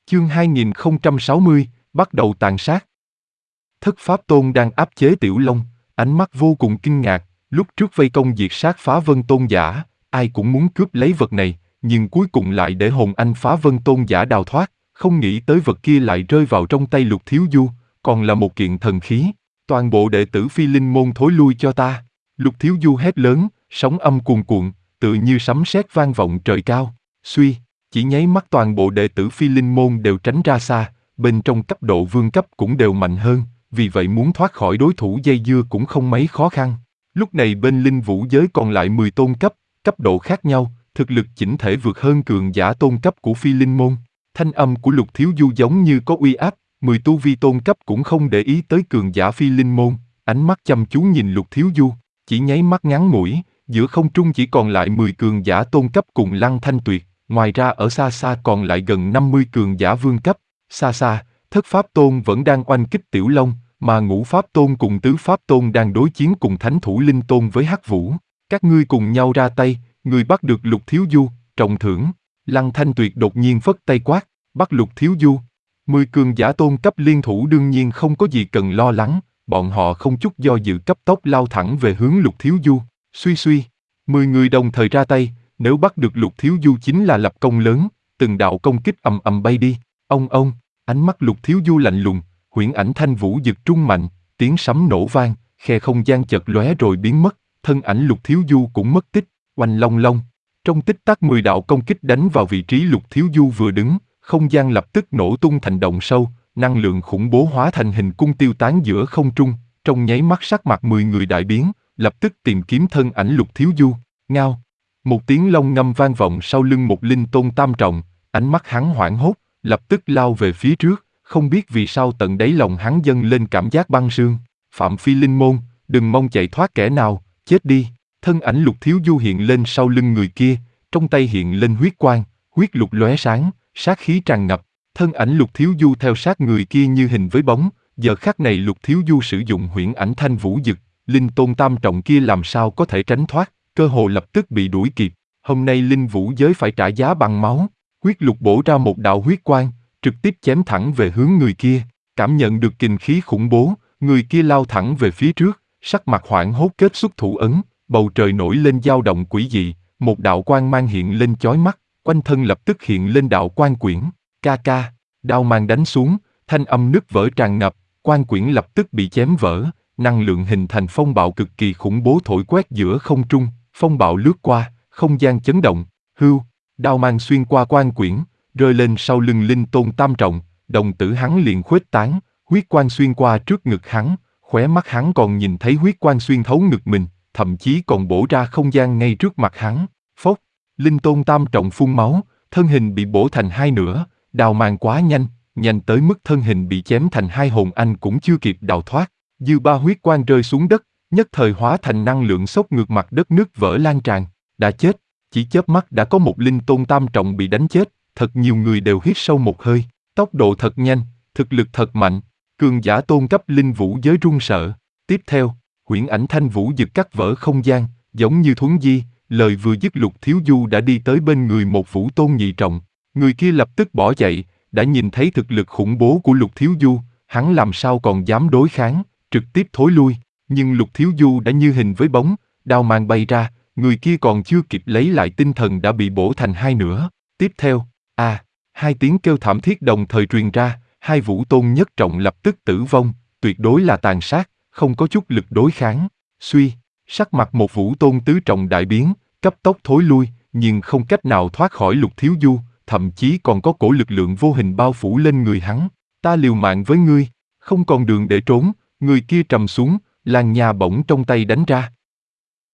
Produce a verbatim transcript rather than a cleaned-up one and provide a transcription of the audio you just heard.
Chương hai nghìn không trăm sáu mươi, bắt đầu tàn sát. Thất Pháp Tôn đang áp chế Tiểu Long, ánh mắt vô cùng kinh ngạc, lúc trước vây công diệt sát Phá Vân Tôn giả, ai cũng muốn cướp lấy vật này, nhưng cuối cùng lại để hồn anh Phá Vân Tôn giả đào thoát, không nghĩ tới vật kia lại rơi vào trong tay Lục Thiếu Du, còn là một kiện thần khí. Toàn bộ đệ tử Phi Linh môn thối lui cho ta. Lục Thiếu Du hét lớn, sóng âm cuồn cuộn, tự như sấm sét vang vọng trời cao. Suy, chỉ nháy mắt toàn bộ đệ tử Phi Linh môn đều tránh ra xa, bên trong cấp độ vương cấp cũng đều mạnh hơn, vì vậy muốn thoát khỏi đối thủ dây dưa cũng không mấy khó khăn. Lúc này bên linh vũ giới còn lại mười tôn cấp, cấp độ khác nhau, thực lực chỉnh thể vượt hơn cường giả tôn cấp của Phi Linh môn. Thanh âm của Lục Thiếu Du giống như có uy áp, mười tu vi tôn cấp cũng không để ý tới cường giả Phi Linh môn, ánh mắt chăm chú nhìn Lục Thiếu Du, chỉ nháy mắt ngắn ngủi, giữa không trung chỉ còn lại mười cường giả tôn cấp cùng Lăng Thanh Tuyệt, ngoài ra ở xa xa còn lại gần năm mươi cường giả vương cấp. Xa xa, Thất Pháp Tôn vẫn đang oanh kích Tiểu Long, mà Ngũ Pháp Tôn cùng Tứ Pháp Tôn đang đối chiến cùng Thánh Thủ Linh Tôn với Hắc Vũ. Các ngươi cùng nhau ra tay, người bắt được Lục Thiếu Du, trọng thưởng. Lăng Thanh Tuyệt đột nhiên phất tay quát, bắt Lục Thiếu Du. Mười cường giả tôn cấp liên thủ đương nhiên không có gì cần lo lắng, bọn họ không chút do dự cấp tốc lao thẳng về hướng Lục Thiếu Du. Suy suy, mười người đồng thời ra tay, nếu bắt được Lục Thiếu Du chính là lập công lớn, từng đạo công kích ầm ầm bay đi. Ông ông, ánh mắt Lục Thiếu Du lạnh lùng, huyễn ảnh thanh vũ giật trung mạnh, tiếng sấm nổ vang, khe không gian chợt lóe rồi biến mất, thân ảnh Lục Thiếu Du cũng mất tích. Oanh long long, trong tích tắc mười đạo công kích đánh vào vị trí Lục Thiếu Du vừa đứng, không gian lập tức nổ tung thành động sâu, năng lượng khủng bố hóa thành hình cung tiêu tán giữa không trung, trong nháy mắt sắc mặt mười người đại biến, lập tức tìm kiếm thân ảnh Lục Thiếu Du. Ngao, một tiếng long ngâm vang vọng sau lưng một linh tôn tam trọng, ánh mắt hắn hoảng hốt, lập tức lao về phía trước, không biết vì sao tận đáy lòng hắn dâng lên cảm giác băng sương. Phạm Phi Linh môn, đừng mong chạy thoát kẻ nào, chết đi. Thân ảnh Lục Thiếu Du hiện lên sau lưng người kia, trong tay hiện lên huyết quang, huyết lục lóe sáng, sát khí tràn ngập. Thân ảnh Lục Thiếu Du theo sát người kia như hình với bóng. Giờ khắc này Lục Thiếu Du sử dụng huyễn ảnh thanh vũ dực, linh tôn tam trọng kia làm sao có thể tránh thoát, cơ hồ lập tức bị đuổi kịp. Hôm nay linh vũ giới phải trả giá bằng máu. Huyết lục bổ ra một đạo huyết quang, trực tiếp chém thẳng về hướng người kia. Cảm nhận được kình khí khủng bố, người kia lao thẳng về phía trước, sắc mặt hoảng hốt kết xuất thủ ấn. Bầu trời nổi lên dao động quỷ dị, một đạo quang mang hiện lên chói mắt, quanh thân lập tức hiện lên đạo quang quyển. Ca ca, đao mang đánh xuống, thanh âm nứt vỡ tràn ngập, quang quyển lập tức bị chém vỡ, năng lượng hình thành phong bạo cực kỳ khủng bố thổi quét giữa không trung, phong bạo lướt qua, không gian chấn động, hưu, đao mang xuyên qua quang quyển, rơi lên sau lưng linh tôn tam trọng, đồng tử hắn liền khuếch tán, huyết quang xuyên qua trước ngực hắn, khóe mắt hắn còn nhìn thấy huyết quang xuyên thấu ngực mình, thậm chí còn bổ ra không gian ngay trước mặt hắn. Phốc, linh tôn tam trọng phun máu, thân hình bị bổ thành hai nửa, đao mang quá nhanh, nhanh tới mức thân hình bị chém thành hai hồn anh cũng chưa kịp đào thoát. Dư ba huyết quang rơi xuống đất, nhất thời hóa thành năng lượng xốc ngược mặt đất nứt vỡ lan tràn. Đã chết, chỉ chớp mắt đã có một linh tôn tam trọng bị đánh chết, thật nhiều người đều hít sâu một hơi. Tốc độ thật nhanh, thực lực thật mạnh, cường giả tôn cấp linh vũ giới run sợ. Tiếp theo, huyễn ảnh thanh vũ giật cắt vỡ không gian, giống như thuấn di, lời vừa dứt Lục Thiếu Du đã đi tới bên người một vũ tôn nhị trọng. Người kia lập tức bỏ chạy, đã nhìn thấy thực lực khủng bố của Lục Thiếu Du, hắn làm sao còn dám đối kháng, trực tiếp thối lui. Nhưng Lục Thiếu Du đã như hình với bóng, đao mang bay ra, người kia còn chưa kịp lấy lại tinh thần đã bị bổ thành hai nửa. Tiếp theo, a, à, hai tiếng kêu thảm thiết đồng thời truyền ra, hai vũ tôn nhất trọng lập tức tử vong, tuyệt đối là tàn sát, không có chút lực đối kháng. Suy, sắc mặt một vũ tôn tứ trọng đại biến, cấp tốc thối lui, nhưng không cách nào thoát khỏi Lục Thiếu Du, thậm chí còn có cổ lực lượng vô hình bao phủ lên người hắn. Ta liều mạng với ngươi, không còn đường để trốn. Người kia trầm xuống, làn nhà bổng trong tay đánh ra,